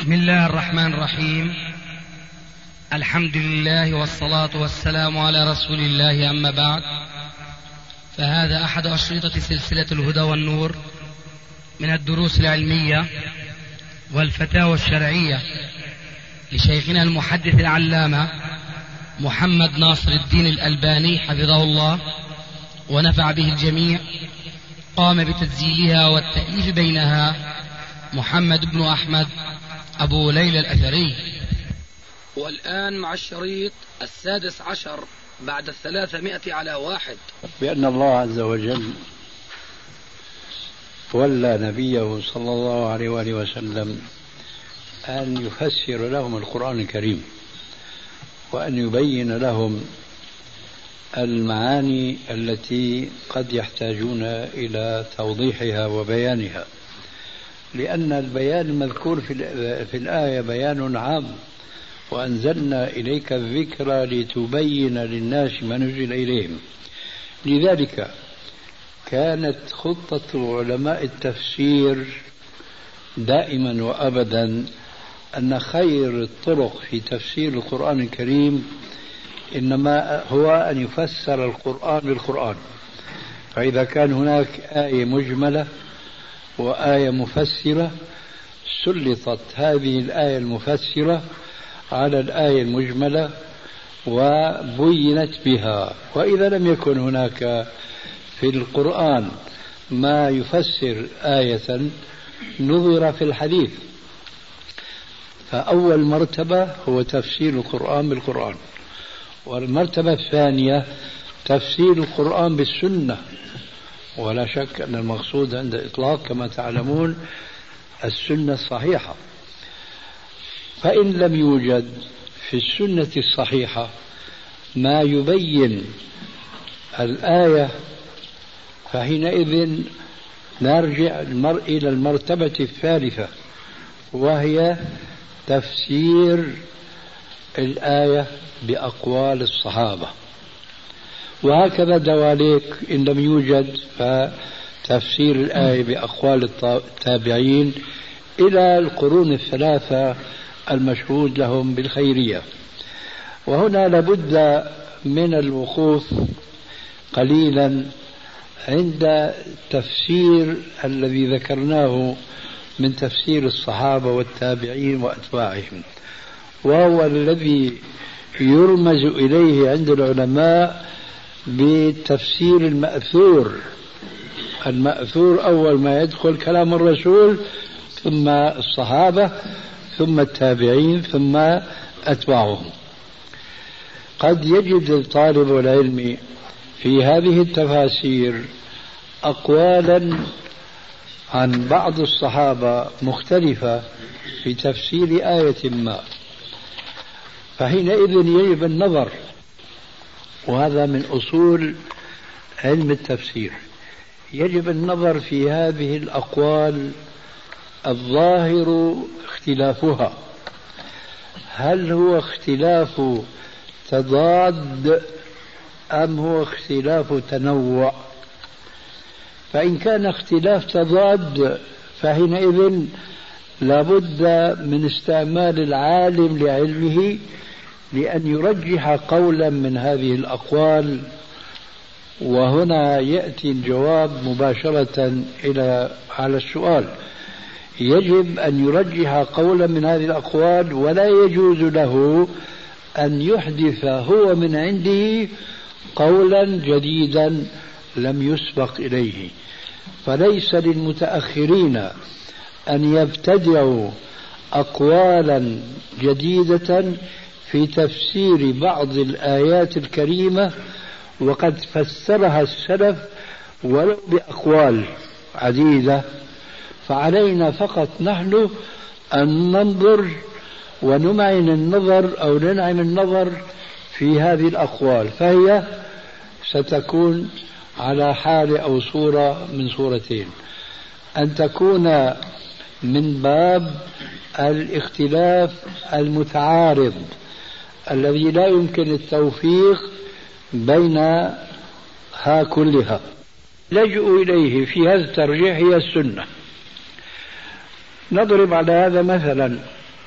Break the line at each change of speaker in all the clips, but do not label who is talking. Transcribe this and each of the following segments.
بسم الله الرحمن الرحيم. الحمد لله والصلاة والسلام على رسول الله، أما بعد، فهذا أحد أشرطة سلسلة الهدى والنور من الدروس العلمية والفتاوى الشرعية لشيخنا المحدث العلامة محمد ناصر الدين الألباني حفظه الله ونفع به الجميع. قام بتسجيلها والتأليف بينها محمد بن أحمد أبو ليلى الأثري. والآن مع الشريط 16 بعد 300
بأن الله عز وجل ولى نبيه صلى الله عليه وآله وسلم أن يفسر لهم القرآن الكريم وأن يبين لهم المعاني التي قد يحتاجون إلى توضيحها وبيانها، لأن البيان المذكور في الآية بيان عام، وأنزلنا إليك الذكر لتبين للناس ما نزل إليهم. لذلك كانت خطة علماء التفسير دائما وأبدا أن خير الطرق في تفسير القرآن الكريم إنما هو أن يفسر القرآن بالقرآن. فإذا كان هناك آية مجملة وآية مفسرة سلطت هذه الآية المفسرة على الآية المجملة وبينت بها. وإذا لم يكن هناك في القرآن ما يفسر آية نظر في الحديث. فأول مرتبة هو تفسير القرآن بالقرآن، والمرتبة الثانية تفسير القرآن بالسنة. ولا شك أن المقصود عند إطلاق كما تعلمون السنة الصحيحة. فإن لم يوجد في السنة الصحيحة ما يبين الآية فحينئذ نرجع إلى المرتبة الثالثة، وهي تفسير الآية بأقوال الصحابة. وهكذا دواليك إن لم يوجد فتفسير الآية بأقوال التابعين إلى القرون الثلاثة المشهود لهم بالخيرية. وهنا لابد من الوقوف قليلا عند تفسير الذي ذكرناه من تفسير الصحابة والتابعين وأتباعهم، وهو الذي يرمز إليه عند العلماء بالتفسير المأثور. المأثور أول ما يدخل كلام الرسول، ثم الصحابة، ثم التابعين، ثم أتباعهم. قد يجد طالب العلم في هذه التفاسير أقوالا عن بعض الصحابة مختلفة في تفسير آية ما، فحينئذ يجب النظر، وهذا من أصول علم التفسير. يجب النظر في هذه الأقوال الظاهر اختلافها، هل هو اختلاف تضاد أم هو اختلاف تنوع؟ فإن كان اختلاف تضاد فحينئذ لابد من استعمال العالم لعلمه لأن يرجح قولا من هذه الأقوال. وهنا يأتي الجواب مباشرة على السؤال. يجب أن يرجح قولا من هذه الأقوال، ولا يجوز له أن يحدث هو من عنده قولا جديدا لم يسبق إليه. فليس للمتأخرين أن يبتدعوا أقوالا جديدة في تفسير بعض الآيات الكريمة وقد فسرها السلف ولو بأقوال عديدة. فعلينا فقط نحن أن ننظر ونمعن النظر أو ننعم النظر في هذه الأقوال، فهي ستكون على حال أو صورة من صورتين: أن تكون من باب الاختلاف المتعارض الذي لا يمكن التوفيق بينها كلها. لجأوا إليه في هذا الترجيح هي السنة. نضرب على هذا مثلا: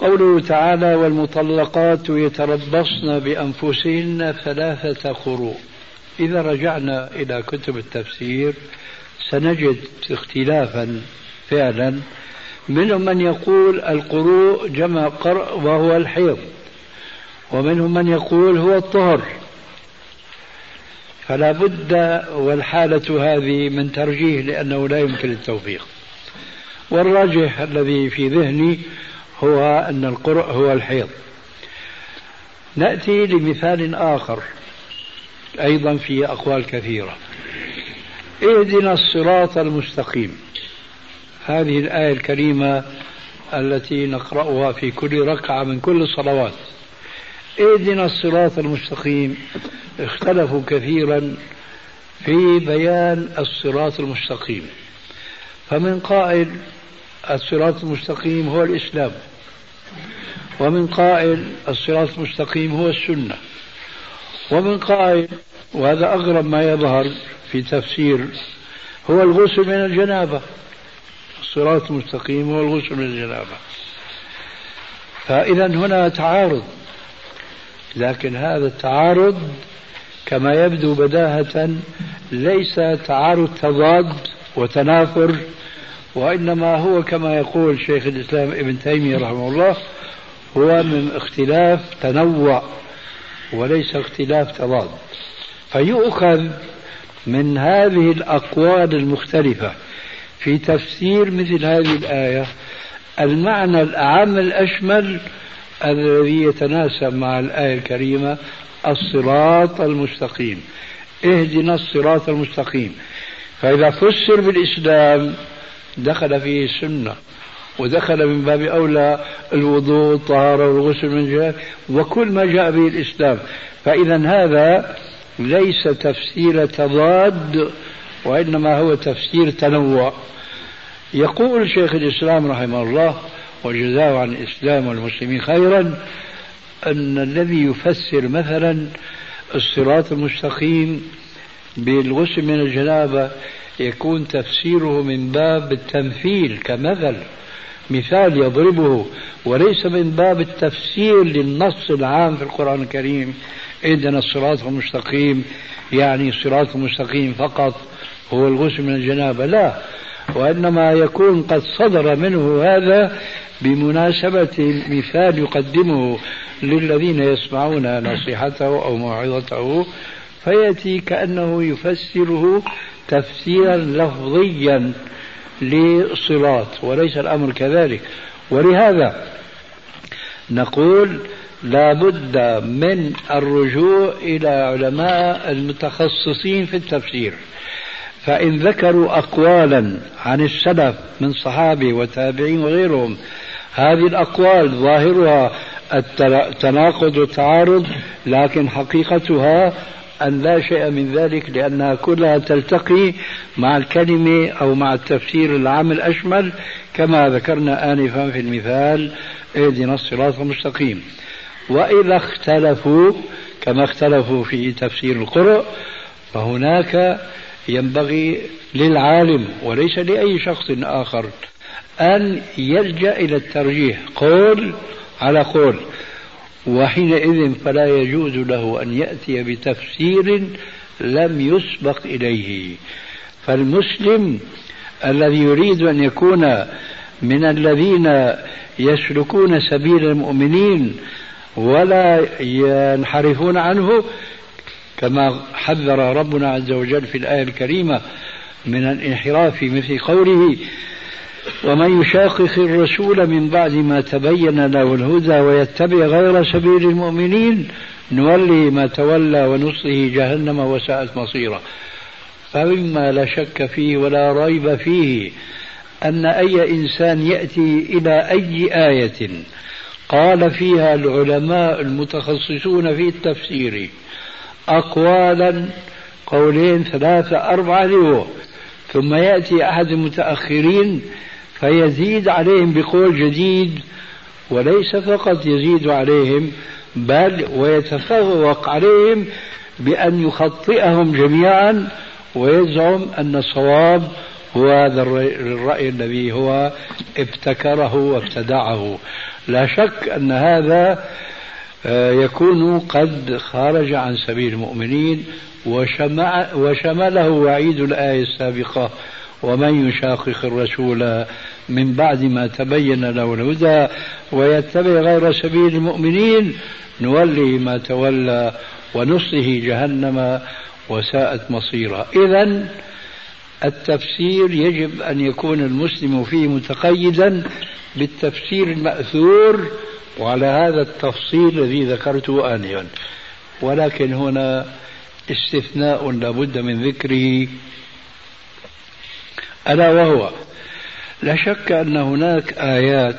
قوله تعالى والمطلقات يتربصن بأنفسهن 3 قروء. إذا رجعنا إلى كتب التفسير سنجد اختلافا فعلا، منهم من يقول القروء جمع قرء وهو الحيض، ومنهم من يقول هو الطهر، فلا بد والحالة هذه من ترجيح لأنه لا يمكن التوفيق. والراجح الذي في ذهني هو أن القرء هو الحيض. نأتي لمثال آخر أيضا في أقوال كثيرة. اهدنا الصراط المستقيم، هذه الآية الكريمة التي نقرأها في كل ركعة من كل الصلوات. اهدنا الصراط المستقيم، اختلفوا كثيرا في بيان الصراط المستقيم، فمن قائل الصراط المستقيم هو الإسلام، ومن قائل الصراط المستقيم هو السنة، ومن قائل وهذا أغرب ما يظهر في تفسير هو الغسل من الجنابة. الصراط المستقيم هو الغسل من الجنابة. فإذا هنا تعارض، لكن هذا التعارض كما يبدو بداهة ليس تعارض تضاد وتنافر، وإنما هو كما يقول شيخ الإسلام ابن تيمية رحمه الله هو من اختلاف تنوع وليس اختلاف تضاد. فيؤخذ من هذه الأقوال المختلفة في تفسير مثل هذه الآية المعنى الأعم الأشمل الذي يتناسب مع الآية الكريمة الصراط المستقيم، اهدنا الصراط المستقيم. فإذا فسر بالإسلام دخل فيه السنة، ودخل من باب أولى الوضوء والطهارة والغسل من الجنابة وكل ما جاء به الإسلام. فإذا هذا ليس تفسير تضاد وإنما هو تفسير تنوع. يقول شيخ الإسلام رحمه الله وجزاه عن الإسلام والمسلمين خيرا أن الذي يفسر مثلا الصراط المستقيم بالغسل من الجنابة يكون تفسيره من باب التمثيل كمثل، مثال يضربه، وليس من باب التفسير للنص العام في القرآن الكريم اهدنا الصراط المستقيم يعني الصراط المستقيم فقط هو الغسل من الجنابة، لا، وإنما يكون قد صدر منه هذا بمناسبة مثال يقدمه للذين يسمعون نصيحته أو موعظته، فيأتي كأنه يفسره تفسيرا لفظيا للصراط، وليس الأمر كذلك. ولهذا نقول لا بد من الرجوع إلى علماء المتخصصين في التفسير، فإن ذكروا أقوالا عن السلف من صحابة وتابعين وغيرهم هذه الأقوال ظاهرها التناقض والتعارض، لكن حقيقتها أن لا شيء من ذلك، لأنها كلها تلتقي مع الكلمة أو مع التفسير العام الأشمل كما ذكرنا آنفا في المثال اهدنا الصراط المستقيم. وإذا اختلفوا كما اختلفوا في تفسير القرء فهناك ينبغي للعالم وليس لأي شخص آخر أن يلجأ إلى الترجيح قول على قول، وحينئذ فلا يجوز له أن يأتي بتفسير لم يسبق إليه. فالمسلم الذي يريد أن يكون من الذين يسلكون سبيل المؤمنين ولا ينحرفون عنه كما حذر ربنا عز وجل في الآية الكريمة من الانحراف في مثل قوله ومن يشاقق الرسول من بعد ما تبين له الهدى ويتبع غير سبيل المؤمنين نولي ما تولى ونصله جهنم وساءت مصيرا. فمما لا شك فيه ولا ريب فيه أن أي إنسان يأتي إلى أي آية قال فيها العلماء المتخصصون في التفسير أقوالا قولين ثلاثة أربعة له، ثم يأتي أحد المتأخرين فيزيد عليهم بقول جديد، وليس فقط يزيد عليهم بل ويتفوق عليهم بأن يخطئهم جميعا ويزعم أن الصواب وهذا الرأي الذي هو ابتكره وابتدعه. لا شك أن هذا يكون قد خرج عن سبيل المؤمنين، وشمله وعيد الآية السابقة: ومن يشاقق الرسول من بعد ما تبين له الهدى ويتبع غير سبيل المؤمنين نوله ما تولى ونصله جهنم وساءت مصيرا. إذن التفسير يجب أن يكون المسلم فيه متقيدا بالتفسير المأثور وعلى هذا التفصيل الذي ذكرته آنفا. ولكن هنا استثناء لابد من ذكره، ألا وهو: لا شك أن هناك آيات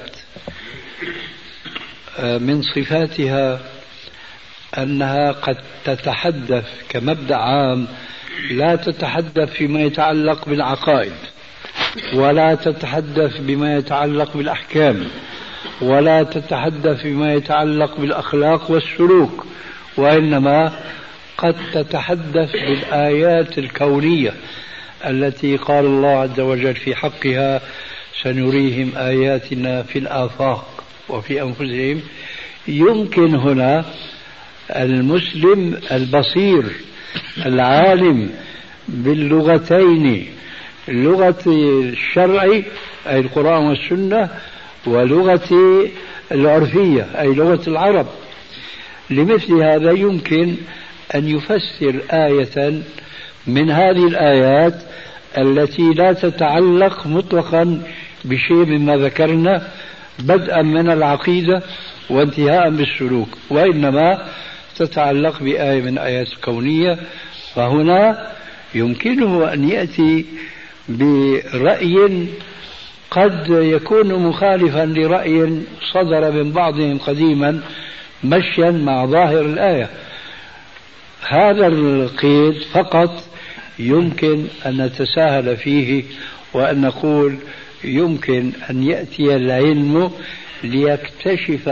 من صفاتها أنها قد تتحدث كمبدأ عام، لا تتحدث فيما يتعلق بالعقائد، ولا تتحدث بما يتعلق بالأحكام، ولا تتحدث بما يتعلق بالأخلاق والسلوك، وإنما قد تتحدث بالآيات الكونية التي قال الله عز وجل في حقها: سنريهم آياتنا في الآفاق وفي أنفسهم. يمكن هنا المسلم البصير العالم باللغتين، اللغة الشرع أي القرآن والسنة، ولغة العرفية أي لغة العرب، لمثل هذا يمكن أن يفسر آية من هذه الآيات التي لا تتعلق مطلقا بشيء مما ذكرنا بدءا من العقيدة وانتهاء بالسلوك، وإنما تتعلق بآية من آيات الكونية. فهنا يمكنه أن يأتي برأي قد يكون مخالفا لرأي صدر من بعضهم قديما مشيا مع ظاهر الآية. هذا القيد فقط يمكن أن نتساهل فيه، وأن نقول يمكن أن يأتي العلم ليكتشف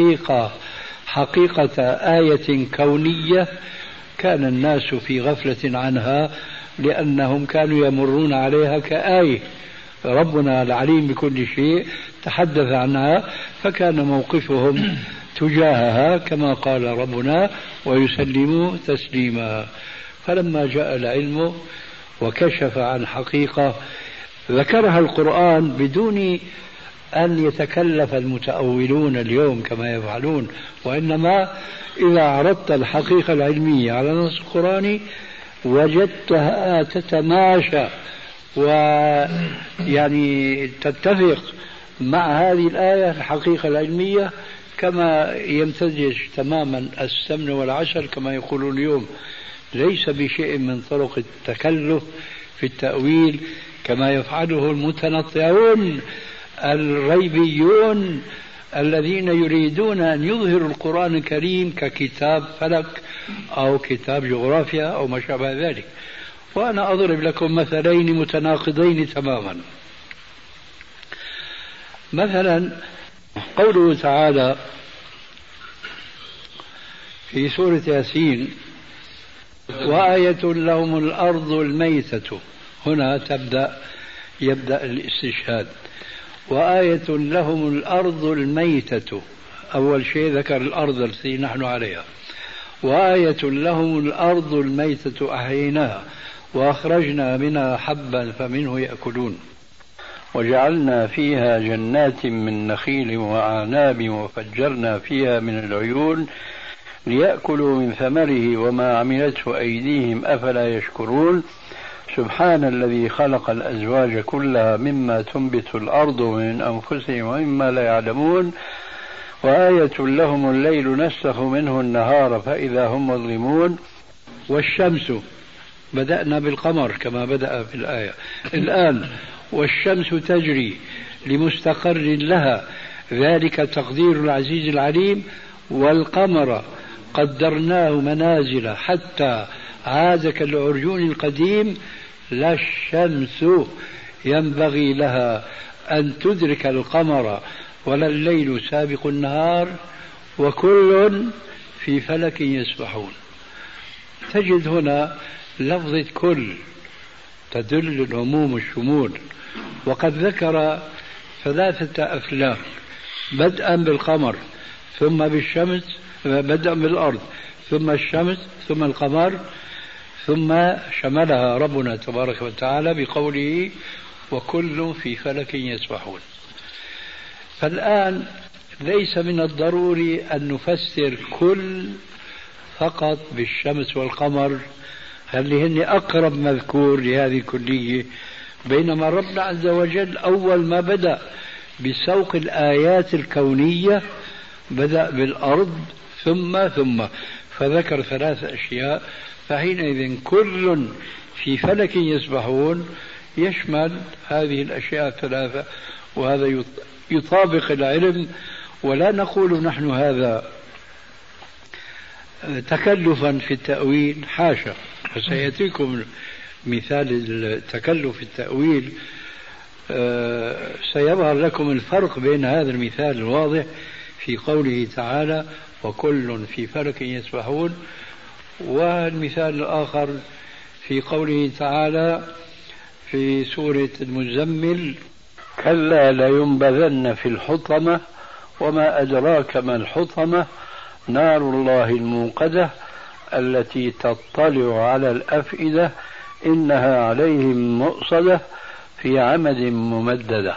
حقيقة آية كونية كان الناس في غفلة عنها، لأنهم كانوا يمرون عليها كآية. ربنا العليم بكل شيء تحدث عنها، فكان موقفهم تجاهها كما قال ربنا: ويسلموا تسليما. فلما جاء العلم وكشف عن حقيقة ذكرها القرآن بدون أن يتكلف المتأولون اليوم كما يفعلون، وإنما إذا عرضت الحقيقة العلمية على نص القرآن وجدتها تتماشى ويعني تتفق مع هذه الآية الحقيقة العلمية، كما يمتزج تماما السمن والعسل كما يقولون اليوم، ليس بشيء من طرق التكلف في التأويل كما يفعله المتنطعون الريبيون الذين يريدون أن يظهروا القرآن الكريم ككتاب فلك أو كتاب جغرافيا أو ما شابه ذلك. وأنا أضرب لكم مثلين متناقضين تماما. مثلا قوله تعالى في سورة ياسين: وآية لهم الأرض الميتة. هنا يبدأ الاستشهاد. وآية لهم الأرض الميتة، أول شيء ذكر الأرض التي نحن عليها. وآية لهم الأرض الميتة أحييناها وأخرجنا منها حبا فمنه يأكلون وجعلنا فيها جنات من نخيل وأعناب وفجرنا فيها من العيون ليأكلوا من ثمره وما عملته أيديهم أفلا يشكرون سبحان الذي خلق الأزواج كلها مما تنبت الأرض من أنفسهم ومما لا يعلمون وآية لهم الليل نسخ منه النهار فإذا هم مظلمون. والشمس، بدأنا بالقمر كما بدأ في الآية، الآن والشمس تجري لمستقر لها ذلك تقدير العزيز العليم. والقمر قدرناه منازل حتى عاد كالعرجون القديم. لا الشمس ينبغي لها أن تدرك القمر ولا الليل سابق النهار وكل في فلك يسبحون. تجد هنا لفظة كل تدل العموم والشمول. وقد ذكر 3 أفلاك بدءا بالقمر ثم بالشمس، بدءا بالأرض ثم الشمس ثم القمر، ثم شملها ربنا تبارك وتعالى بقوله وكل في فلك يسبحون. فالآن ليس من الضروري أن نفسر كل فقط بالشمس والقمر اللي هن أقرب مذكور لهذه الكلية، بينما ربنا عز وجل أول ما بدأ بسوق الآيات الكونية بدأ بالأرض ثم فذكر 3 أشياء. فحينئذ كل في فلك يسبحون يشمل هذه الأشياء 3، وهذا يطابق العلم. ولا نقول نحن هذا تكلفا في التأويل، حاشا. وسيأتيكم مثال التكلف في التأويل، سيظهر لكم الفرق بين هذا المثال الواضح في قوله تعالى وكل في فلك يسبحون، والمثال الآخر في قوله تعالى في سورة المزمل كلا لينبذن في الحطمة وما أدراك ما الحطمة نار الله الموقدة التي تطلع على الأفئدة إنها عليهم مؤصدة في عمد ممددة.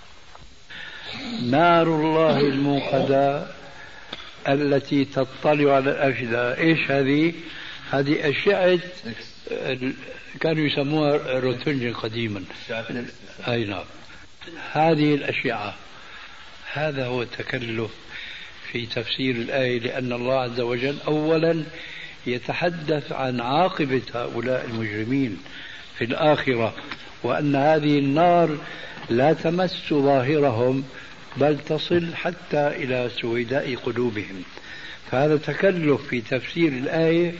نار الله الموقدة التي تطلع على الأفئدة، إيش هذه؟ هذه أشعة كانوا يسموها روتنجن قديما، أي نعم، هذه الأشعة. هذا هو التكلف في تفسير الآية، لأن الله عز وجل أولا يتحدث عن عاقبة هؤلاء المجرمين في الآخرة، وأن هذه النار لا تمس ظاهرهم بل تصل حتى إلى سويداء قلوبهم. فهذا تكلف في تفسير الآية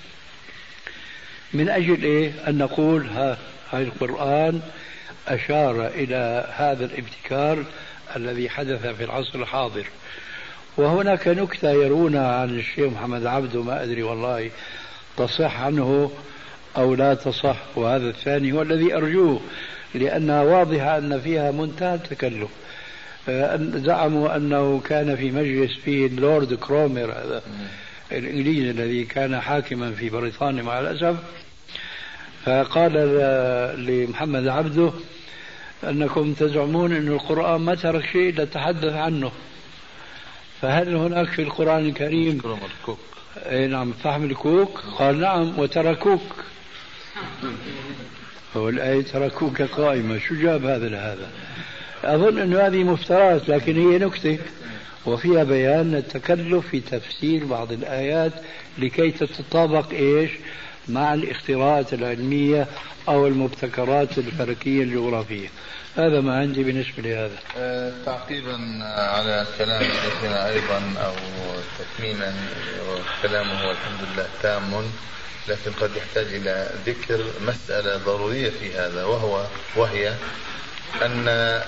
من أجل إيه؟ أن نقول هذا القرآن أشار إلى هذا الابتكار الذي حدث في العصر الحاضر. وهناك نكتة يرونا عن الشيخ محمد عبده، ما أدري والله تصح عنه أو لا تصح، وهذا الثاني هو الذي أرجوه، لأنها واضحة أن فيها منتهى التكلف. زعموا أنه كان في مجلس فيه اللورد كرومر، هذا الإنجليزي الذي كان حاكما في بريطانيا مع الأسف، فقال لمحمد عبده أنكم تزعمون أن القرآن ما ترك شيء لتحدث عنه، فهل هناك في القرآن الكريم نعم فهم الكوك؟ قال نعم وتركوك، هو الآية تركوك قائمة، شو جاب هذا لهذا؟ أظن أن هذه مفترات، لكن هي نكتة وفيها بيان التكلف في تفسير بعض الآيات لكي تتطابق إيش مع الاختراعات العلمية أو المبتكرات الفلكية الجغرافية. هذا ما عندي بالنسبة لهذا.
تعقيبا على كلام شيخنا أيضا أو تكميلا، كلامه الحمد لله تام، لكن قد يحتاج إلى ذكر مسألة ضرورية في هذا، وهي أن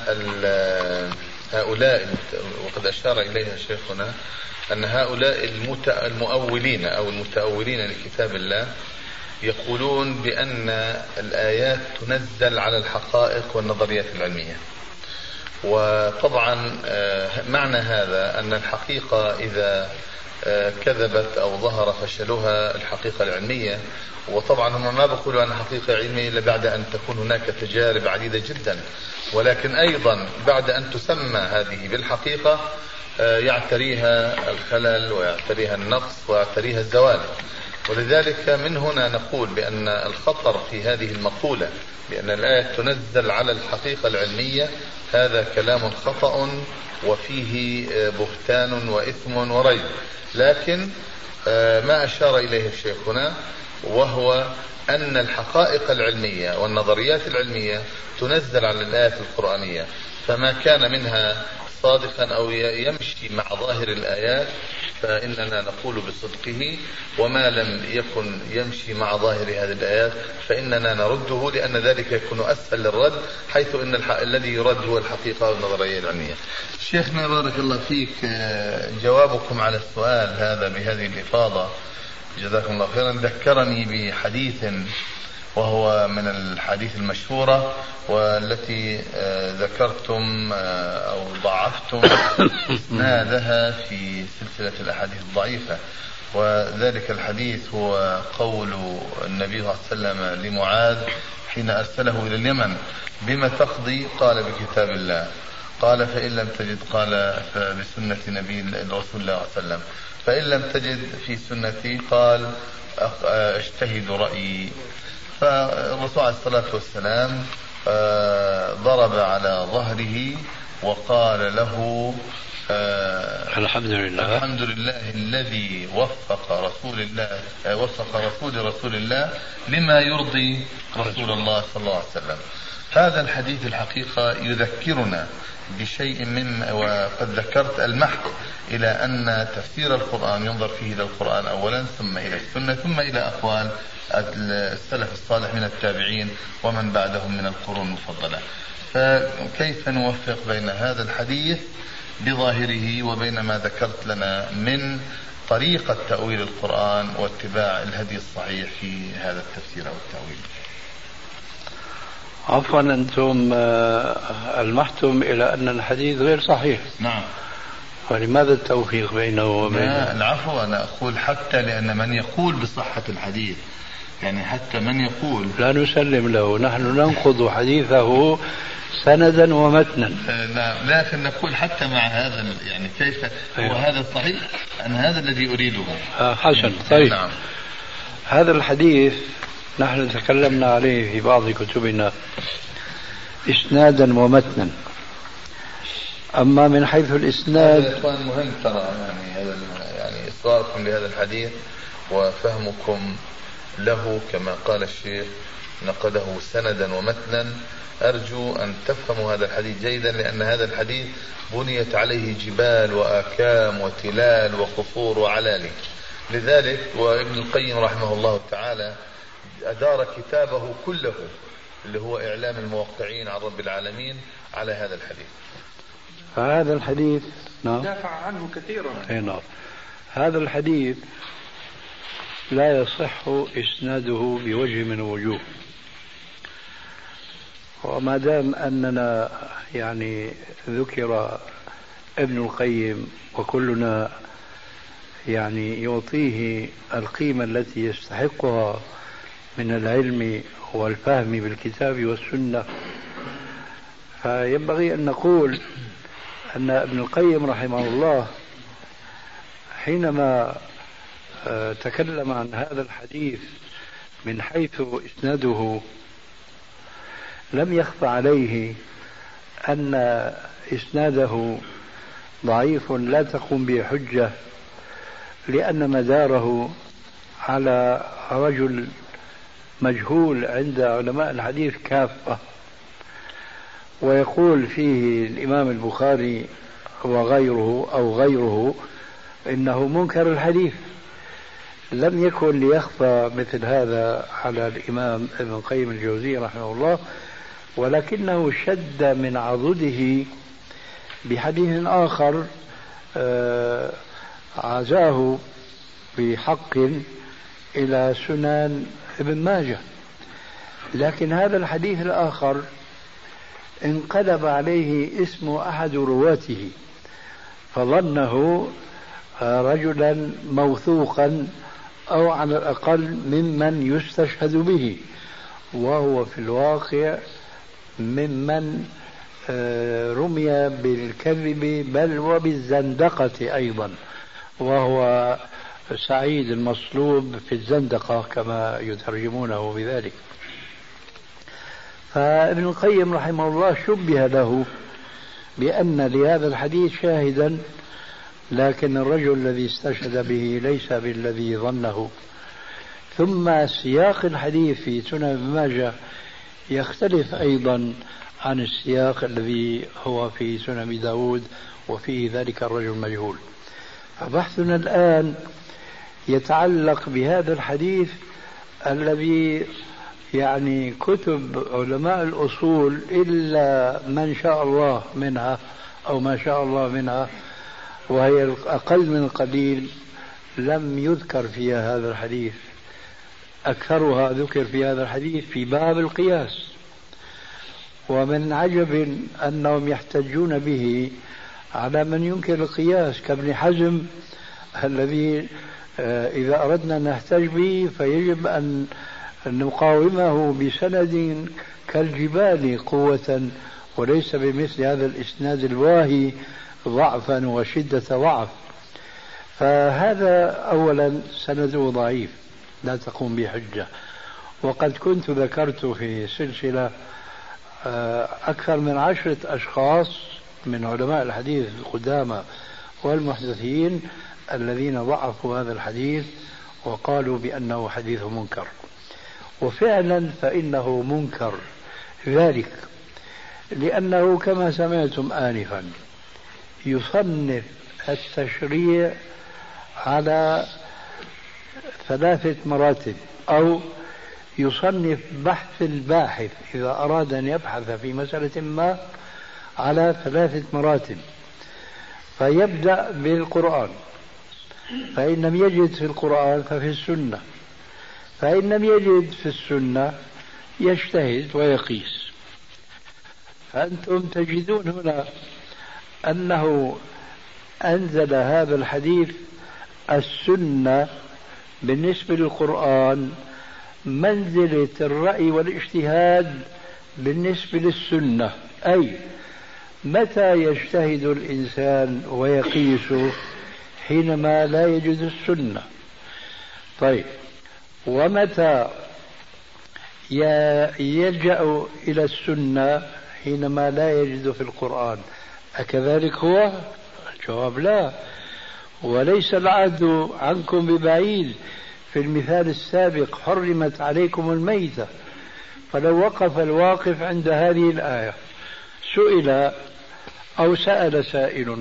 هؤلاء، وقد أشار إليها شيخنا، أن هؤلاء المؤولين أو المتأولين لكتاب الله يقولون بأن الآيات تنزل على الحقائق والنظريات العلمية. وطبعا معنى هذا أن الحقيقة إذا كذبت أو ظهر فشلها الحقيقة العلمية، وطبعا هم ما بيقولوا عن حقيقة علمية إلا بعد أن تكون هناك تجارب عديدة جدا، ولكن أيضا بعد أن تسمى هذه بالحقيقة يعتريها الخلل ويعتريها النقص ويعتريها الزوال. ولذلك من هنا نقول بأن الخطر في هذه المقولة بأن الآية تنزل على الحقيقة العلمية هذا كلام خطأ وفيه بهتان وإثم وريب. لكن ما أشار إليه الشيخ هنا وهو أن الحقائق العلمية والنظريات العلمية تنزل على الآيات القرآنية، فما كان منها صادقا أو يمشي مع ظاهر الآيات فإننا نقول بصدقه، وما لم يكن يمشي مع ظاهر هذه الآيات فإننا نرده، لأن ذلك يكون أسهل للرد، حيث أن الذي يرد هو الحقيقة والنظرية العلمية. شيخنا بارك الله فيك، جوابكم على السؤال هذا بهذه الإفاضة جزاكم الله خيرا ذكرني بحديث وهو من الحديث المشهورة والتي ذكرتم أو ضعفتم إسنادها في سلسلة الأحاديث الضعيفة. وذلك الحديث هو قول النبي صلى الله عليه وسلم لمعاذ حين أرسله إلى اليمن: بما تقضي؟ قال: بكتاب الله. قال: فإن لم تجد؟ قال: فبسنة نبي رسول الله صلى الله عليه وسلم. فإن لم تجد في سنتي؟ قال: اجتهد رأيي. فالرسول عليه الصلاة والسلام ضرب على ظهره وقال له:
الحمد
لله الذي وفق رسول الله لما يرضي رسول الله صلى الله عليه وسلم. هذا الحديث الحقيقة يذكرنا بشيء مما وقد ذكرت المحك إلى أن تفسير القرآن ينظر فيه إلى القرآن أولا، ثم إلى السنة، ثم إلى أقوال السلف الصالح من التابعين ومن بعدهم من القرون المفضلة. فكيف نوفق بين هذا الحديث بظاهره وبين ما ذكرت لنا من طريقة تأويل القرآن واتباع الهدي الصحيح في هذا التفسير أو التأويل؟
عفوا، أنتم ألمحتم إلى أن الحديث غير صحيح.
نعم.
ولماذا التوفيق بينه وبينه؟
العفو، أنا أقول حتى لأن من يقول بصحة الحديث، يعني حتى من يقول
لا نسلم له، نحن ننقض حديثه سندا ومتنا.
نعم، لكن نقول حتى مع هذا يعني كيف هو هذا الصحيح؟ أن هذا الذي أريده.
حسن، طيب.
نعم.
هذا الحديث نحن تكلمنا عليه في بعض كتبنا إسنادا ومتنا. أما من حيث الإسناد
يا إخوان مهم ترى يعني إصراركم لهذا الحديث وفهمكم له كما قال الشيخ نقده سندا ومتنا. أرجو أن تفهموا هذا الحديث جيدا، لأن هذا الحديث بنيت عليه جبال وآكام وتلال وقصور وعلالي. لذلك وابن القيم رحمه الله تعالى أدار كتابه كله اللي هو إعلام الموقعين عن رب العالمين على هذا الحديث.
فهذا الحديث
دافع عنه كثيرا.
نعم. هذا الحديث لا يصح إسناده بوجه من الوجوه، وما دام أننا يعني ذكر ابن القيم وكلنا يعني يعطيه القيمة التي يستحقها من العلم والفهم بالكتاب والسنة، فينبغي أن نقول أن ابن القيم رحمه الله حينما تكلم عن هذا الحديث من حيث إسناده لم يخفى عليه أن إسناده ضعيف لا تقوم به حجة، لأن مداره على رجل مجهول عند علماء الحديث كافة. ويقول فيه الإمام البخاري وغيره أو غيره إنه منكر الحديث. لم يكن ليخفى مثل هذا على الإمام ابن القيم الجوزي رحمه الله، ولكنه شد من عضده بحديث آخر عزاه بحق إلى سنن ابن ماجه، لكن هذا الحديث الآخر انقلب عليه اسم أحد رواته فظنه رجلا موثوقا أو على الأقل ممن يستشهد به، وهو في الواقع ممن رمي بالكذب بل وبالزندقة أيضا، وهو سعيد المصلوب في الزندقة كما يترجمونه بذلك. فابن القيم رحمه الله شبه له بأن لهذا الحديث شاهدا، لكن الرجل الذي استشهد به ليس بالذي ظنه. ثم سياق الحديث في سنن ابن ماجه يختلف أيضا عن السياق الذي هو في سنن أبي داود وفيه ذلك الرجل المجهول. فبحثنا الآن يتعلق بهذا الحديث الذي يعني كتب علماء الأصول إلا من شاء الله منها أو ما شاء الله منها، وهي الأقل من القليل، لم يذكر فيها هذا الحديث. أكثرها ذكر في هذا الحديث في باب القياس. ومن عجب أنهم يحتجون به على من ينكر القياس كابن حزم الذي إذا أردنا أن نحتج به فيجب أن نقاومه بسند كالجبال قوة، وليس بمثل هذا الإسناد الواهي ضعفا وشدة ضعف. فهذا أولا سنده ضعيف لا تقوم بحجة. وقد كنت ذكرت في سلسلة أكثر من 10 أشخاص من علماء الحديث القدامى والمحدثين الذين ضعفوا هذا الحديث وقالوا بأنه حديث منكر. وفعلا فإنه منكر ذلك لأنه كما سمعتم آنفا يصنف التشريع على 3 مراتب، أو يصنف بحث الباحث إذا أراد أن يبحث في مسألة ما على 3 مراتب. فيبدأ بالقرآن، فإن لم يجد في القرآن ففي السنة، فإن لم يجد في السنة يجتهد ويقيس. فأنتم تجدون هنا أنه أنزل هذا الحديث السنة بالنسبة للقرآن منزلة الرأي والاجتهاد بالنسبة للسنة، أي متى يجتهد الإنسان ويقيس؟ حينما لا يجد السنة. طيب، ومتى يلجأ إلى السنة؟ حينما لا يجد في القرآن. أكذلك هو؟ الجواب لا. وليس العهد عنكم ببعيد. في المثال السابق حرمت عليكم الميتة، فلو وقف الواقف عند هذه الآية سئل أو سأل سائل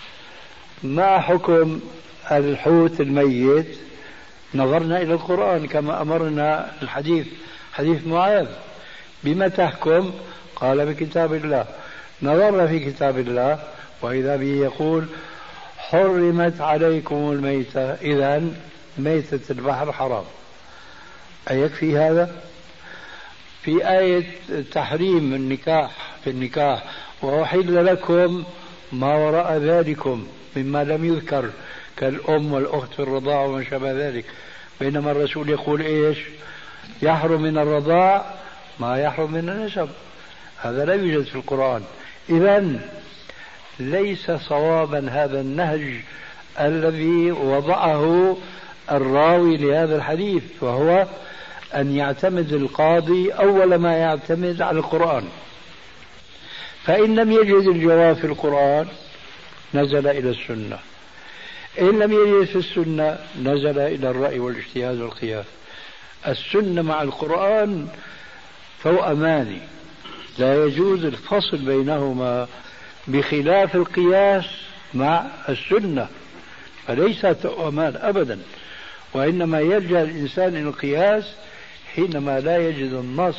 ما حكم الحوت الميت، نظرنا إلى القرآن كما أمرنا الحديث، حديث معاذ، بما تحكم؟ قال بكتاب الله. نظرنا في كتاب الله وإذا به يقول حرمت عليكم الميتة، إذن ميتة البحر حرام. أيكفي هذا؟ في آية تحريم النكاح في النكاح وأحل لكم ما وراء ذلكم مما لم يذكر كالأم والأخت في الرضاعة وما شابه ذلك، بينما الرسول يقول إيش؟ يحرم من الرضاع ما يحرم من النسب. هذا لا يوجد في القرآن. إذن ليس صوابا هذا النهج الذي وضعه الراوي لهذا الحديث، وهو أن يعتمد القاضي أول ما يعتمد على القرآن. فإن لم يجد الجواب في القرآن نزل إلى السنة، إن لم يجد في السنة نزل إلى الرأي والاجتهاد والقياس. السنة مع القرآن توأمان، لا يجوز الفصل بينهما، بخلاف القياس مع السنة فليس توأمان أبدا، وإنما يلجأ الإنسان إلى القياس حينما لا يجد النص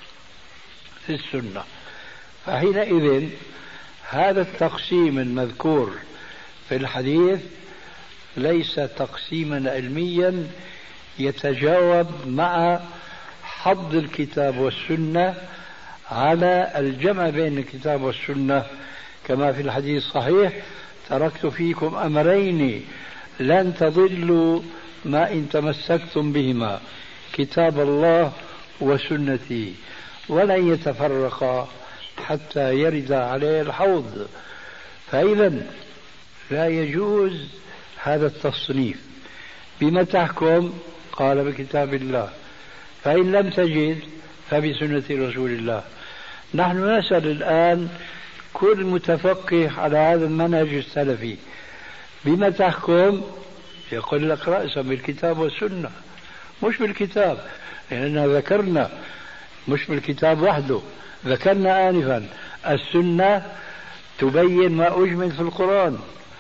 في السنة. فحينئذ هذا التقسيم المذكور في الحديث ليس تقسيما علميا يتجاوب مع حض الكتاب والسنة على الجمع بين الكتاب والسنة، كما في الحديث الصحيح تركت فيكم أمرين لن تضلوا ما إن تمسكتم بهما، كتاب الله وسنتي، ولن يتفرقا حتى يرد عليه الحوض. فإذا لا يجوز هذا التصنيف. بما تحكم؟ قال بكتاب الله، فإن لم تجد فبسنة رسول الله. نحن نسأل الآن كل متفقه على هذا المنهج السلفي بما تحكم؟ يقول لك رأسا بالكتاب والسنة، مش بالكتاب، لأننا ذكرنا مش بالكتاب وحده، ذكرنا آنفا السنة تبين ما أجمل في القرآن،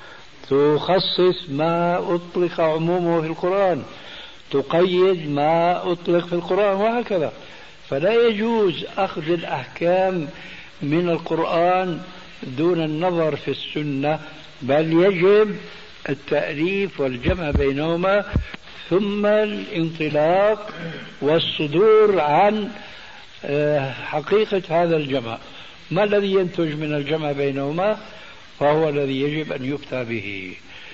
تخصص ما أطلق عمومه في القرآن، تقيد ما أطلق في القرآن، وهكذا. فلا يجوز أخذ الأحكام من القرآن دون النظر في السنة، بل يجب التأليف والجمع بينهما، ثم الانطلاق والصدور عن حقيقة هذا الجمع. ما الذي ينتج من الجمع بينهما؟ فهو الذي يجب أن يفتى به.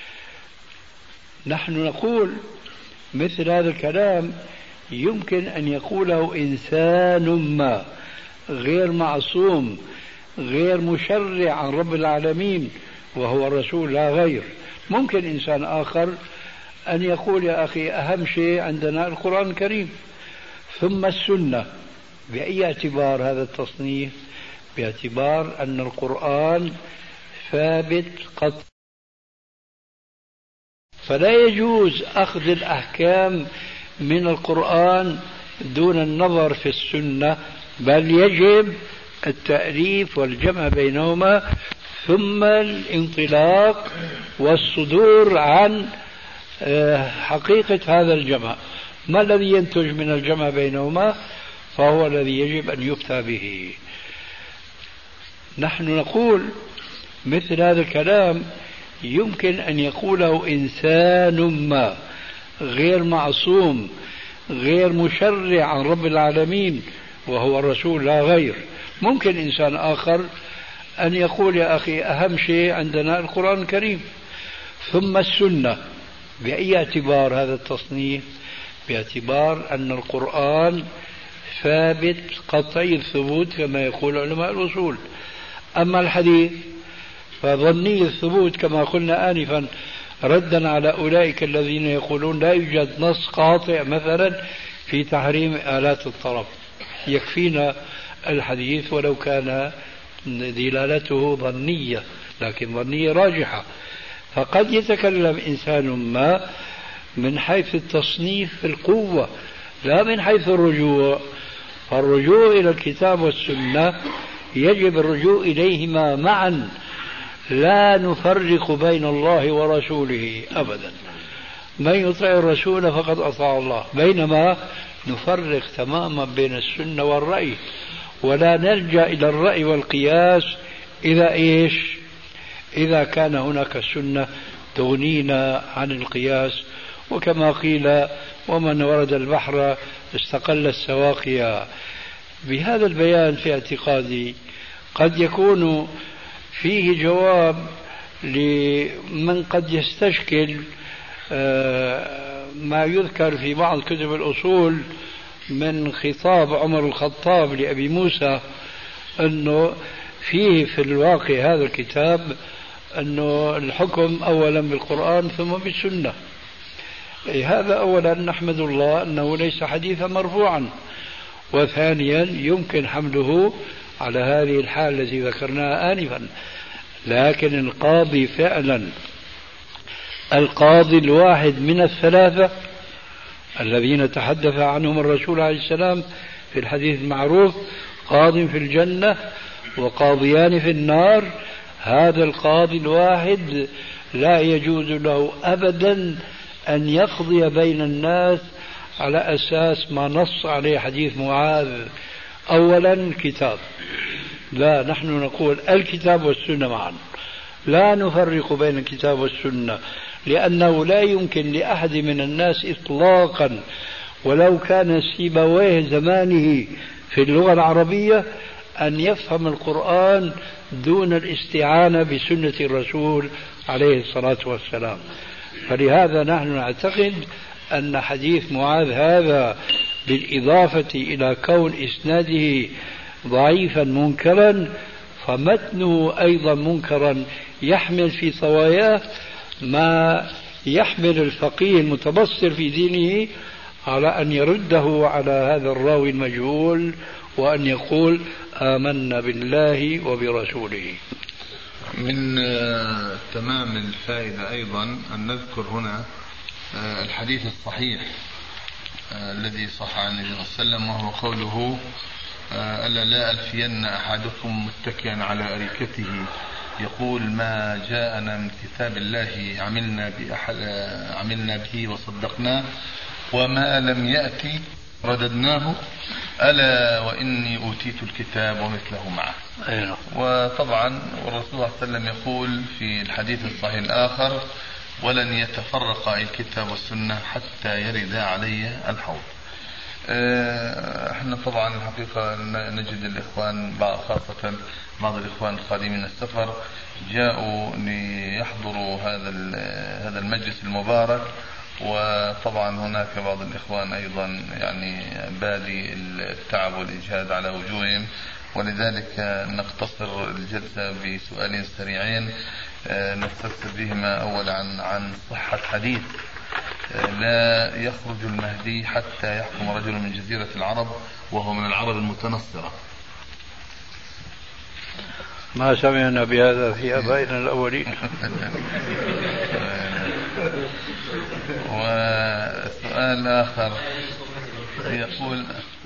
نحن نقول مثل هذا الكلام يمكن أن يقوله إنسان ما غير معصوم غير مشرع عن رب العالمين وهو الرسول لا غير. ممكن إنسان آخر أن يقول يا أخي أهم شيء عندنا القرآن الكريم ثم السنة. بأي اعتبار هذا التصنيف؟ باعتبار أن القرآن ثابت قطعا، فلا يجوز أخذ الأحكام من القرآن دون النظر في السنة، بل يجب التأليف والجمع بينهما ثم الانطلاق والصدور عن حقيقة هذا الجمع. ما الذي ينتج من الجمع بينهما؟ فهو الذي يجب أن يفتى به. نحن نقول مثل هذا الكلام يمكن أن يقوله إنسان ما غير معصوم غير مشرع عن رب العالمين وهو الرسول لا غير. ممكن إنسان آخر أن يقول يا أخي أهم شيء عندنا القرآن الكريم ثم السنة. بأي اعتبار هذا التصنيف؟ باعتبار أن القرآن ثابت قطعي الثبوت كما يقول علماء الأصول. أما الحديث فظني الثبوت كما قلنا آنفا، ردا على أولئك الذين يقولون لا يوجد نص قاطع مثلا في تحريم آلات الطرب، يكفينا الحديث ولو كان دلالته ظنية، لكن ظنية راجحة. فقد يتكلم إنسان ما من حيث التصنيف في القوة لا من حيث الرجوع. فالرجوع إلى الكتاب والسنة يجب الرجوع إليهما معا، لا نفرق بين الله ورسوله أبدا. من يطع الرسول فقد أطاع الله، بينما نفرق تماما بين السنة والرأي، ولا نلجأ إلى الرأي والقياس إذا كان هناك سنة تغنينا عن القياس. وكما قيل ومن ورد البحر استقل السواقيا. بهذا البيان في اعتقادي قد يكون فيه جواب لمن قد يستشكل ما يذكر في بعض كتب الأصول من خطاب عمر الخطاب لأبي موسى، أنه فيه في الواقع هذا الكتاب أنه الحكم أولا بالقرآن ثم بالسنة. هذا أولا نحمد الله أنه ليس حديثا مرفوعا، وثانيا يمكن حمله على هذه الحال التي ذكرناها آنفا. لكن القاضي فعلا القاضي الواحد من الثلاثة الذين تحدث عنهم الرسول عليه السلام في الحديث المعروف قاض في الجنة وقاضيان في النار، هذا القاضي الواحد لا يجوز له أبدا أن يقضي بين الناس على أساس ما نص عليه حديث معاذ. أولا الكتاب، لا نحن نقول الكتاب والسنة معا، لا نفرق بين الكتاب والسنة، لأنه لا يمكن لأحد من الناس إطلاقا ولو كان سيبويه زمانه في اللغة العربية أن يفهم القرآن دون الاستعانة بسنة الرسول عليه الصلاة والسلام. فلهذا نحن نعتقد أن حديث معاذ هذا بالإضافة إلى كون إسناده ضعيفا منكرا فمتنه أيضا منكرا، يحمل في صواياه ما يحمل الفقيه المتبصر في دينه على أن يرده على هذا الراوي المجهول وأن يقول آمنا بالله وبرسوله.
من تمام الفائدة أيضا أن نذكر هنا الحديث الصحيح الذي صح عن النبي صلى الله عليه وسلم، وهو قوله ألا لا ألفين أحدكم متكئا على أريكته يقول ما جاءنا من كتاب الله عملنا به وصدقناه وما لم يأتي رددناه ألا وإني أوتيت الكتاب ومثله معه. وطبعا الرسول صلى الله عليه وسلم يقول في الحديث الصحيح الآخر ولن يتفرقا الكتاب والسنة حتى يرد علي الحوض. احنا طبعا الحقيقة نجد الإخوان خاصة بعض الإخوان القادمين من السفر جاءوا ليحضروا هذا المجلس المبارك، وطبعا هناك بعض الإخوان أيضا يعني بادي التعب والإجهاد على وجوههم، ولذلك نقتصر الجلسة بسؤالين سريعين نستفسر بهما. أولا عن صحة حديث لا يخرج المهدي حتى يحكم رجل من جزيرة العرب وهو من العرب المتنصرة.
ما سمعنا بهذا في آبائنا الأولين.
وسؤال آخر يقول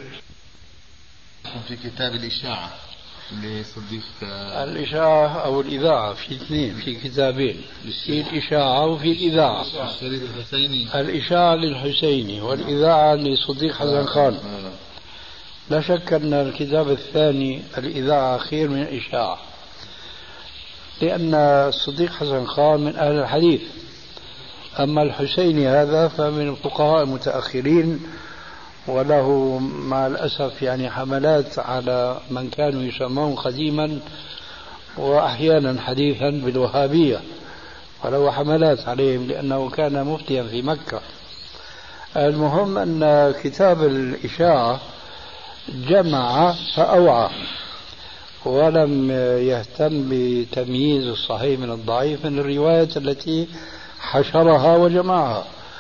في كتاب الإشاعة لصديق
الإشاعة أو الإذاعة في اثنين، في كتابين، في الإشاعة وفي الإذاعة.
الشريف الحسيني،
الإشاعة للحسيني والإذاعة لصديق حسن خان. لا شك أن الكتاب الثاني الإذاعة خير من الإشاعة، لأن الصديق حسن خان من أهل الحديث، أما الحسيني هذا فمن الفقهاء المتأخرين، وله مع الأسف يعني حملات على من كانوا يسمون قديما وأحيانا حديثا بالوهابية، وله حملات عليهم لأنه كان مفتيا في مكة. المهم أن كتاب الإشاعة جمع فأوعى، ولم يهتم بتمييز الصحيح من الضعيف من الرواية التي حشرها وجمعها،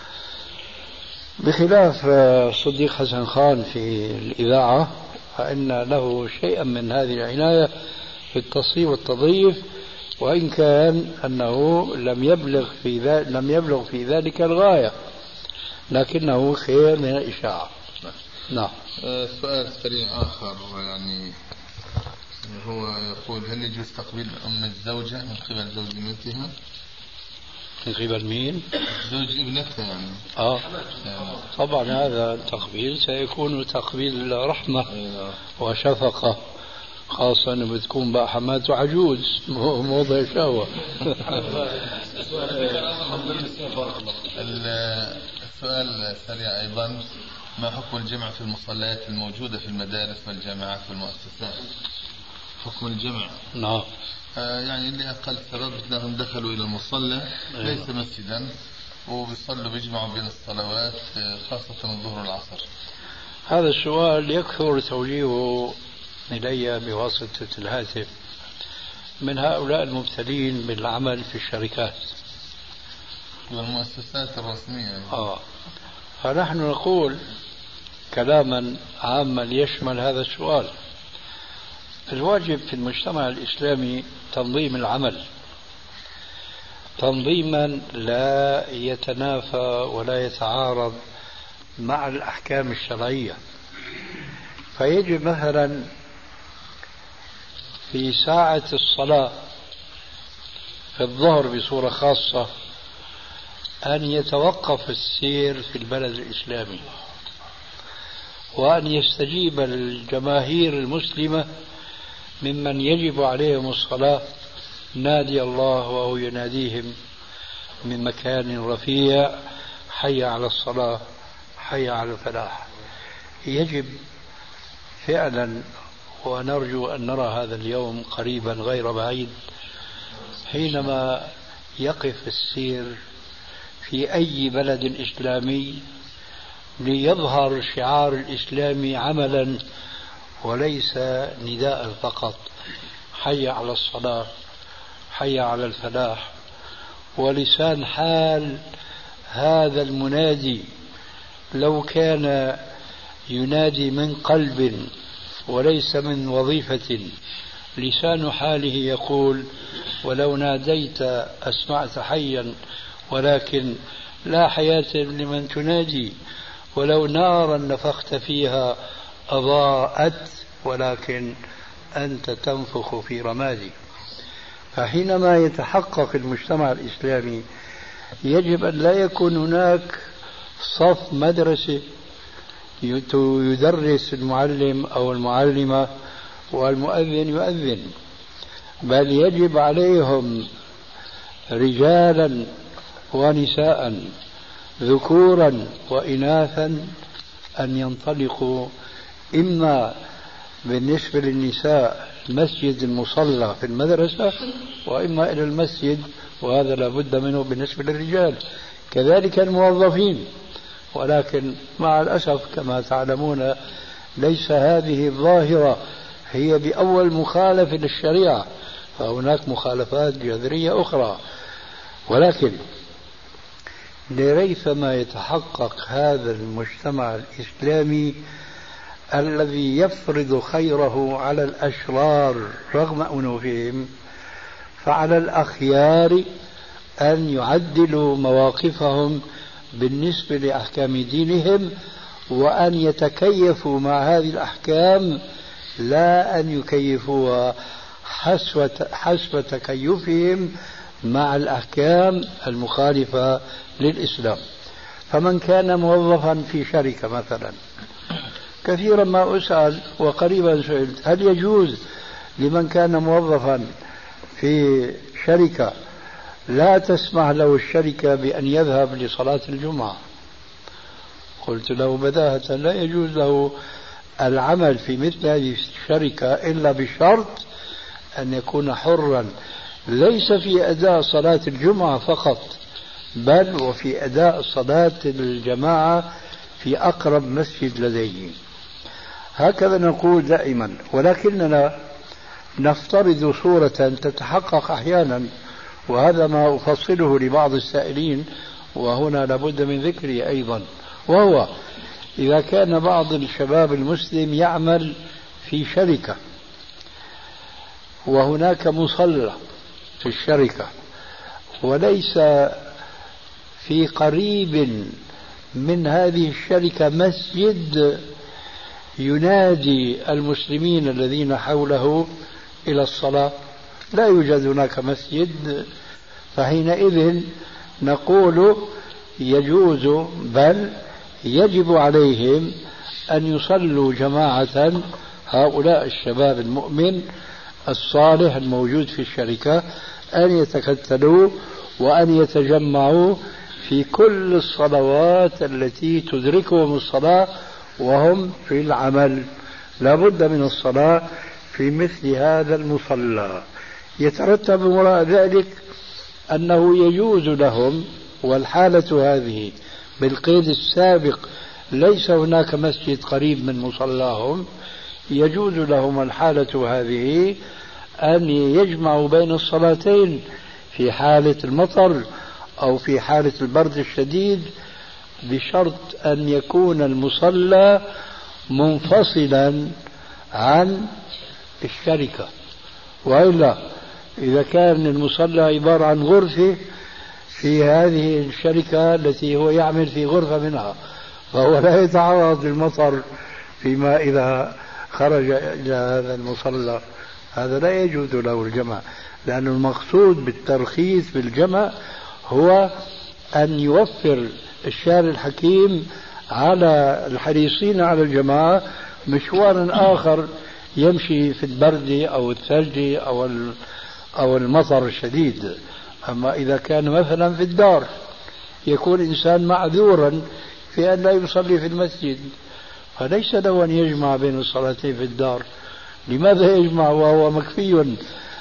بخلاف صديق حسن خان في الإذاعة فإن له شيئا من هذه العناية في التصحيح والتضعيف، وإن كان أنه لم يبلغ في ذلك الغاية، لكنه خير من الإشاعة. نعم.
سؤال سريع آخر يعني هو يقول هل يجوز تقبيل أم الزوجة من قبل زوج ابنتها؟
من قبل مين؟
زوج ابنتها يعني.
طبعا هذا التقبيل سيكون تقبيل رحمة وشفقة، خاصة أنه بتكون بقى حماته عجوز موضع شهوة.
السؤال سريع أيضا، ما حكم الجمع في المصليات الموجودة في المدارس والجامعات والمؤسسات؟ حكم الجمع؟
نعم.
يعني اللي أقل سبب أنهم دخلوا إلى المصلى ليس مسجدا وبيصلوا بيجمعوا بين الصلوات خاصة الظهر والعصر.
هذا السؤال يكثر توجيهه إلي بواسطة الهاتف من هؤلاء المبتلين بالعمل في الشركات
والمؤسسات الرسمية.
فنحن نقول كلاما عاما يشمل هذا السؤال: الواجب في المجتمع الإسلامي تنظيم العمل تنظيما لا يتنافى ولا يتعارض مع الأحكام الشرعية. فيجب مثلا في ساعة الصلاة في الظهر بصورة خاصة أن يتوقف السير في البلد الإسلامي، وأن يستجيب الجماهير المسلمة ممن يجب عليهم الصلاة نادي الله وهو يناديهم من مكان رفيع: حي على الصلاة، حي على الفلاح. يجب فعلا، ونرجو أن نرى هذا اليوم قريبا غير بعيد، حينما يقف السير في أي بلد إسلامي ليظهر شعار الإسلام عملا وليس نداء فقط: حي على الصلاة، حي على الفلاح. ولسان حال هذا المنادي لو كان ينادي من قلب وليس من وظيفة، لسان حاله يقول: ولو ناديت أسمعت حيا ولكن لا حياة لمن تنادي، ولو نارا نفخت فيها أضاءت ولكن أنت تنفخ في رمادي. فحينما يتحقق المجتمع الإسلامي يجب أن لا يكون هناك صف مدرسة يدرس المعلم أو المعلمة والمؤذن يؤذن، بل يجب عليهم رجالا ونساء ذكورا وإناثا أن ينطلقوا إما بالنسبة للنساء المسجد المصلى في المدرسة، وإما إلى المسجد، وهذا لا بد منه بالنسبة للرجال، كذلك الموظفين. ولكن مع الأسف كما تعلمون ليس هذه الظاهرة هي بأول مخالفة للشريعة، فهناك مخالفات جذرية أخرى. ولكن لريثما يتحقق هذا المجتمع الإسلامي الذي يفرض خيره على الأشرار رغم أنوفهم، فعلى الأخيار أن يعدلوا مواقفهم بالنسبة لأحكام دينهم، وأن يتكيفوا مع هذه الأحكام، لا أن يكيفوها حسب تكيفهم مع الأحكام المخالفة للإسلام. فمن كان موظفا في شركة مثلا، كثيرا ما أسأل وقريبا سئلت هل يجوز لمن كان موظفا في شركة لا تسمح له الشركة بأن يذهب لصلاة الجمعة؟ قلت له بداهة لا يجوز له العمل في مثل هذه الشركة إلا بشرط أن يكون حرا، ليس في أداء صلاة الجمعة فقط، بل وفي أداء صلاة الجماعة في أقرب مسجد لديه. هكذا نقول دائما. ولكننا نفترض صورة تتحقق أحيانا، وهذا ما أفصله لبعض السائلين، وهنا لابد من ذكره أيضا، وهو إذا كان بعض الشباب المسلم يعمل في شركة وهناك مصلى في الشركة، وليس في قريب من هذه الشركة مسجد ينادي المسلمين الذين حوله إلى الصلاة، لا يوجد هناك مسجد، فحينئذ نقول يجوز بل يجب عليهم أن يصلوا جماعة، هؤلاء الشباب المؤمن الصالح الموجود في الشركة، أن يتكتلوا وأن يتجمعوا في كل الصلوات التي تدركهم الصلاة وهم في العمل. لا بد من الصلاة في مثل هذا المصلى. يترتب وراء ذلك أنه يجوز لهم، والحالة هذه بالقيد السابق ليس هناك مسجد قريب من مصلاهم، يجوز لهم الحالة هذه أن يجمعوا بين الصلاتين في حالة المطر أو في حالة البرد الشديد، بشرط أن يكون المصلى منفصلا عن الشركة. وإلا إذا كان المصلى عبارة عن غرفة في هذه الشركة التي هو يعمل في غرفة منها، فهو لا يتعرض للمطر فيما إذا خرج إلى هذا المصلى، هذا لا يجوز له الجمع، لأن المقصود بالترخيص بالجمع هو أن يوفر الشارع الحكيم على الحريصين على الجماعة مشوارا آخر يمشي في البرد أو الثلج أو المطر الشديد. أما إذا كان مثلا في الدار يكون إنسان معذورا في أن لا يصلي في المسجد، فليس له أن يجمع بين الصلاتين في الدار. لماذا يجمع وهو مكفي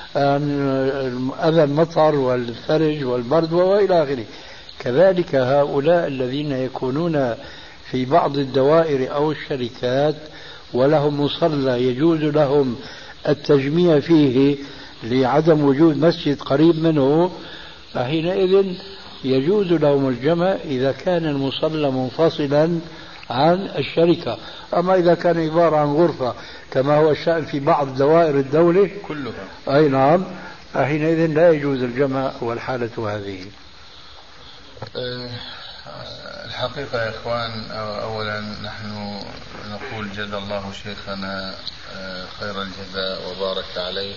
عن أذى المطر والثلج والبرد وإلى آخره؟ كذلك هؤلاء الذين يكونون في بعض الدوائر أو الشركات ولهم مصلى يجوز لهم التجميع فيه لعدم وجود مسجد قريب منه، فحينئذ يجوز لهم الجمع إذا كان المصلى منفصلا عن الشركة. أما إذا كان عبارة عن غرفة كما هو الشأن في بعض دوائر الدولة
كلها،
أي نعم، فحينئذ لا يجوز الجمع والحالة هذه.
الحقيقة يا إخوان، أولا نحن نقول جزا الله شيخنا خير الجزاء وبارك عليه،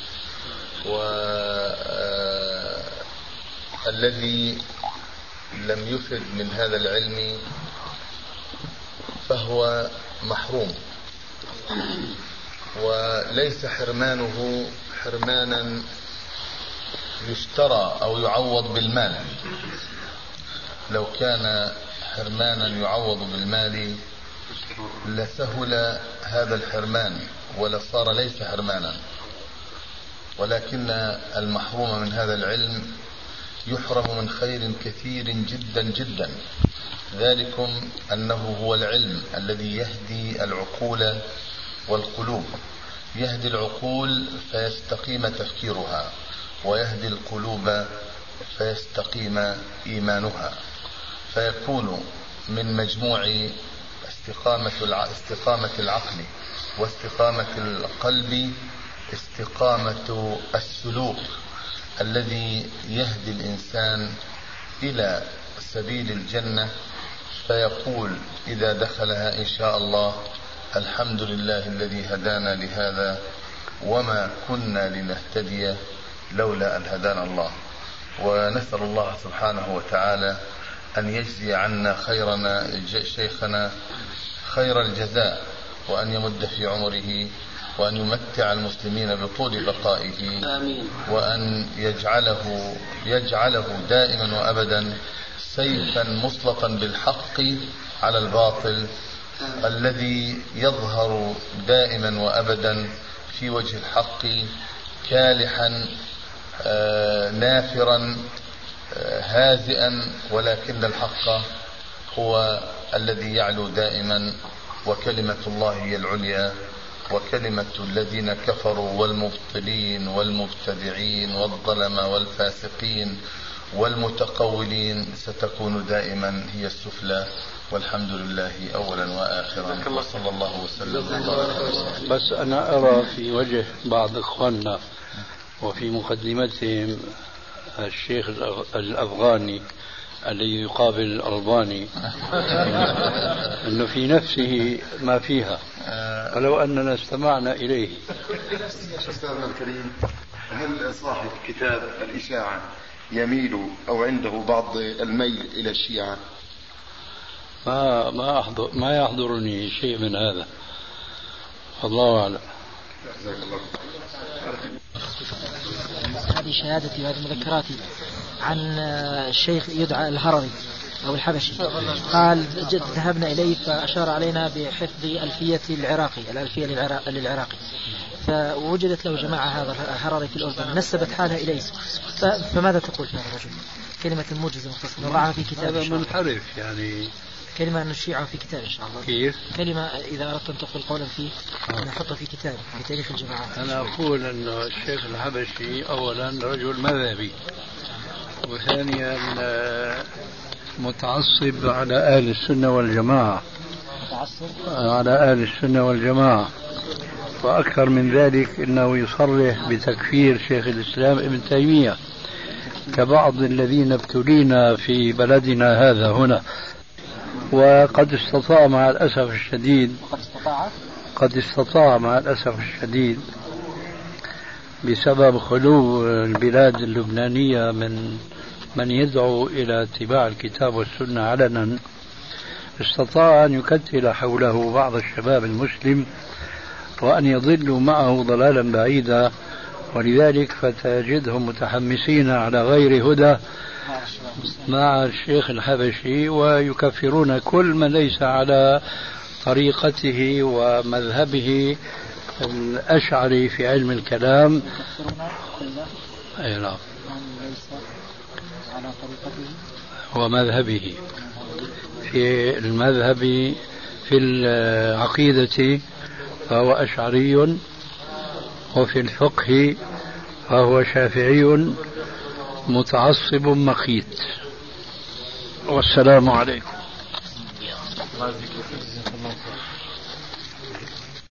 والذي لم يفد من هذا العلم فهو محروم، وليس حرمانه حرمانا يشترى أو يعوض بالمال، لو كان حرمانا يعوض بالمال لسهل هذا الحرمان ولصار ليس حرمانا، ولكن المحروم من هذا العلم يحرم من خير كثير جدا جدا، ذلكم أنه هو العلم الذي يهدي العقول والقلوب، يهدي العقول فيستقيم تفكيرها، ويهدي القلوب فيستقيم إيمانها، فيكون من مجموع استقامة العقل واستقامة القلب استقامة السلوك الذي يهدي الإنسان إلى سبيل الجنة، فيقول إذا دخلها إن شاء الله الحمد لله الذي هدانا لهذا وما كنا لنهتدي لولا أن هدانا الله. ونسأل الله سبحانه وتعالى أن يجزي عنا شيخنا خير الجزاء، وأن يمد في عمره، وأن يمتع المسلمين بطول بقائه، وأن يجعله دائما وأبدا سيفا مسلطا بالحق على الباطل الذي يظهر دائما وأبدا في وجه الحق كالحا نافرا هازئا، ولكن الحق هو الذي يعلو دائما، وكلمة الله هي العليا، وكلمة الذين كفروا والمبطلين والمبتدعين والظلمة والفاسقين والمتقولين ستكون دائما هي السفلى، والحمد لله أولا وآخرا، وصلى الله وسلم.
بس أنا أرى في وجه بعض إخواننا وفي مقدمتهم الشيخ الأفغاني الذي يقابل الألباني أنه في نفسه ما فيها، ولو أننا استمعنا إليه.
أستاذنا الكريم، هل صاحب كتاب الإشاعة يميل أو عنده بعض الميل إلى الشيعة؟
ما يحضرني شيء من هذا، والله أعلم.
هذه شهادتي وهذه مذكراتي عن الشيخ يدعى الهرري أو الحبشي، قال ذهبنا إليه فأشار علينا بحفظ ألفية الألفية للعراقي، فوجدت له جماعة هذا الهرري في الأردن نسبت حالها إليه، فماذا تقول في هذا الرجل؟ كلمة موجزة مختصرة نضعها في كتاب
هذا منحرف، يعني
كلمة نشيعها في كتاب إن شاء الله.
كيف؟
كلمة إذا أردت أن تقول قولا فيه نحطها في كتاب في تاريخ الجماعات.
أنا أقول أن الشيخ الحبشي أولا رجل مذهبي، وثانيا متعصب على أهل السنة والجماعة، وأكثر من ذلك أنه يصرح بتكفير شيخ الإسلام ابن تيمية كبعض الذين ابتلينا في بلدنا هذا هنا. وقد استطاع مع الأسف الشديد بسبب خلو البلاد اللبنانية من يدعو إلى اتباع الكتاب والسنة علنا، استطاع أن يكتل حوله بعض الشباب المسلم وأن يضلوا معه ضلالا بعيدا، ولذلك فتجدهم متحمسين على غير هدى مع الشيخ الحبشي، ويكفرون كل من ليس على طريقته ومذهبه الأشعري في علم الكلام. أي نعم، ومذهبه في المذهب في العقيدة فهو أشعري، وفي الفقه فهو شافعي متعصب مقيت. والسلام عليكم.